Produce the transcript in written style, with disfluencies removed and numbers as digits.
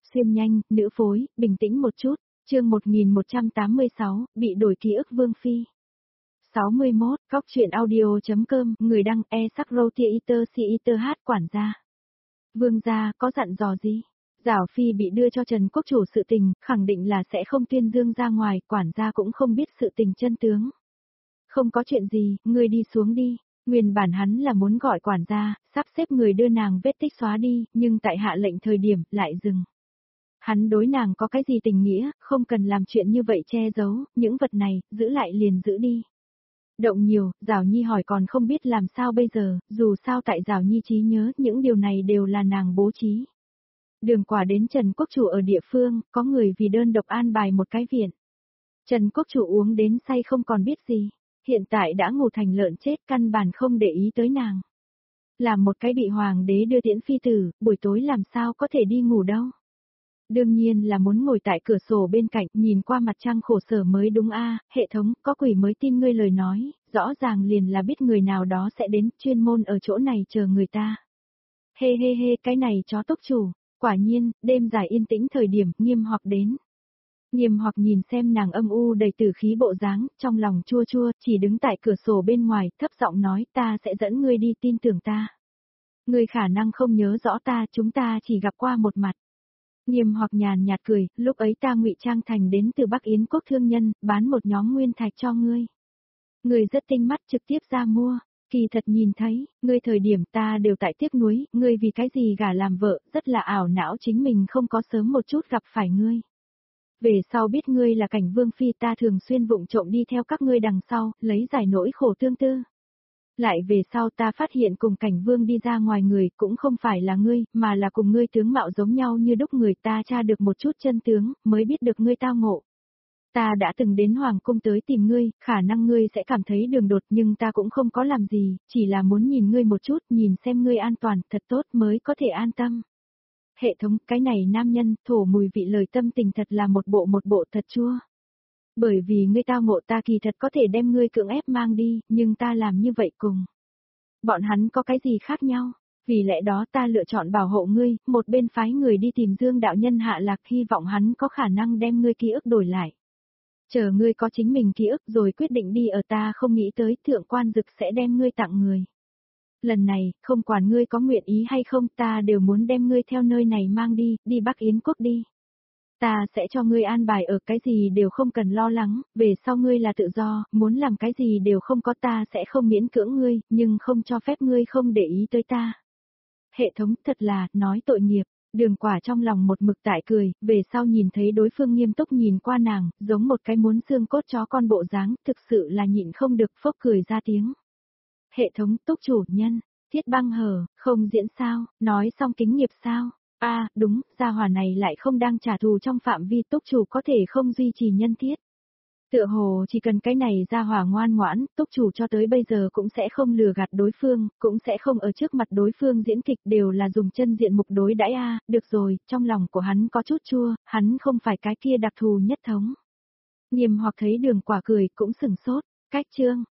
xuyên nhanh, nữ phối, bình tĩnh một chút, chương 1186, bị đổi ký ức Vương Phi. 61, góc chuyện audio.com, người đăng sắc rotiator siiter hát quản gia. Vương gia, có dặn dò gì? Giảo Phi bị đưa cho Trần Quốc Chủ sự tình, khẳng định là sẽ không tuyên dương ra ngoài, quản gia cũng không biết sự tình chân tướng. Không có chuyện gì, ngươi đi xuống đi. Nguyên bản hắn là muốn gọi quản gia, sắp xếp người đưa nàng vết tích xóa đi, nhưng tại hạ lệnh thời điểm, lại dừng. Hắn đối nàng có cái gì tình nghĩa, không cần làm chuyện như vậy che giấu, những vật này, giữ lại liền giữ đi. Động nhiều, Giảo Nhi hỏi còn không biết làm sao bây giờ, dù sao tại Giảo Nhi trí nhớ, những điều này đều là nàng bố trí. Đường quả đến Trần Quốc Chủ ở địa phương, có người vì đơn độc an bài một cái viện. Trần Quốc Chủ uống đến say không còn biết gì, hiện tại đã ngủ thành lợn chết, căn bản không để ý tới nàng. Làm một cái bị hoàng đế đưa tiễn phi tử, buổi tối làm sao có thể đi ngủ đâu. Đương nhiên là muốn ngồi tại cửa sổ bên cạnh, nhìn qua mặt trăng khổ sở mới đúng a. Hệ thống, có quỷ mới tin ngươi lời nói, rõ ràng liền là biết người nào đó sẽ đến, chuyên môn ở chỗ này chờ người ta. Hê hê hê, cái này chó tốc chủ, quả nhiên, đêm dài yên tĩnh thời điểm, Nghiêm Hoặc đến. Nghiêm Hoặc nhìn xem nàng âm u đầy tử khí bộ dáng, trong lòng chua chua, chỉ đứng tại cửa sổ bên ngoài, thấp giọng nói, ta sẽ dẫn ngươi đi, tin tưởng ta. Ngươi khả năng không nhớ rõ ta, chúng ta chỉ gặp qua một mặt. Nghiêm Hoặc nhàn nhạt cười, lúc ấy ta ngụy trang thành đến từ Bắc Yến quốc thương nhân, bán một nhóm nguyên thạch cho ngươi. Ngươi rất tinh mắt trực tiếp ra mua, kỳ thật nhìn thấy, ngươi thời điểm ta đều tại tiếc nuối, ngươi vì cái gì gả làm vợ, rất là ảo não chính mình không có sớm một chút gặp phải ngươi. Về sau biết ngươi là Cảnh Vương Phi ta thường xuyên vụng trộm đi theo các ngươi đằng sau, lấy giải nỗi khổ tương tư. Lại về sau ta phát hiện cùng Cảnh Vương đi ra ngoài người cũng không phải là ngươi, mà là cùng ngươi tướng mạo giống nhau như đúc người ta tra được một chút chân tướng, mới biết được ngươi tao ngộ. Ta đã từng đến Hoàng cung tới tìm ngươi, khả năng ngươi sẽ cảm thấy đường đột nhưng ta cũng không có làm gì, chỉ là muốn nhìn ngươi một chút, nhìn xem ngươi an toàn, thật tốt mới có thể an tâm. Hệ thống, cái này nam nhân, thổ mùi vị lời tâm tình thật là một bộ thật chua. Bởi vì ngươi tao ngộ ta kỳ thật có thể đem ngươi cưỡng ép mang đi, nhưng ta làm như vậy cùng. Bọn hắn có cái gì khác nhau? Vì lẽ đó ta lựa chọn bảo hộ ngươi, một bên phái người đi tìm Dương đạo nhân hạ lạc hy vọng hắn có khả năng đem ngươi ký ức đổi lại. Chờ ngươi có chính mình ký ức rồi quyết định đi ở ta không nghĩ tới thượng quan dực sẽ đem ngươi tặng người. Lần này, không quản ngươi có nguyện ý hay không ta đều muốn đem ngươi theo nơi này mang đi, đi Bắc Yến quốc đi. Ta sẽ cho ngươi an bài ở cái gì đều không cần lo lắng, về sau ngươi là tự do, muốn làm cái gì đều không có ta sẽ không miễn cưỡng ngươi, nhưng không cho phép ngươi không để ý tới ta. Hệ thống thật là, nói tội nghiệp, Đường Quả trong lòng một mực tại cười, về sau nhìn thấy đối phương nghiêm túc nhìn qua nàng, giống một cái muốn xương cốt chó con bộ dáng, thực sự là nhịn không được phốc cười ra tiếng. Hệ thống túc chủ nhân, Thiết Băng hờ, không diễn sao, nói xong kính nghiệp sao? Đúng, gia hỏa này lại không đang trả thù trong phạm vi túc chủ có thể không duy trì nhân thiết. Tựa hồ chỉ cần cái này gia hỏa ngoan ngoãn, túc chủ cho tới bây giờ cũng sẽ không lừa gạt đối phương, cũng sẽ không ở trước mặt đối phương diễn kịch đều là dùng chân diện mục đối đãi được rồi, trong lòng của hắn có chút chua, hắn không phải cái kia đặc thù nhất thống. Nghiêm Hoặc thấy Đường Quả cười cũng sừng sốt, cách chương,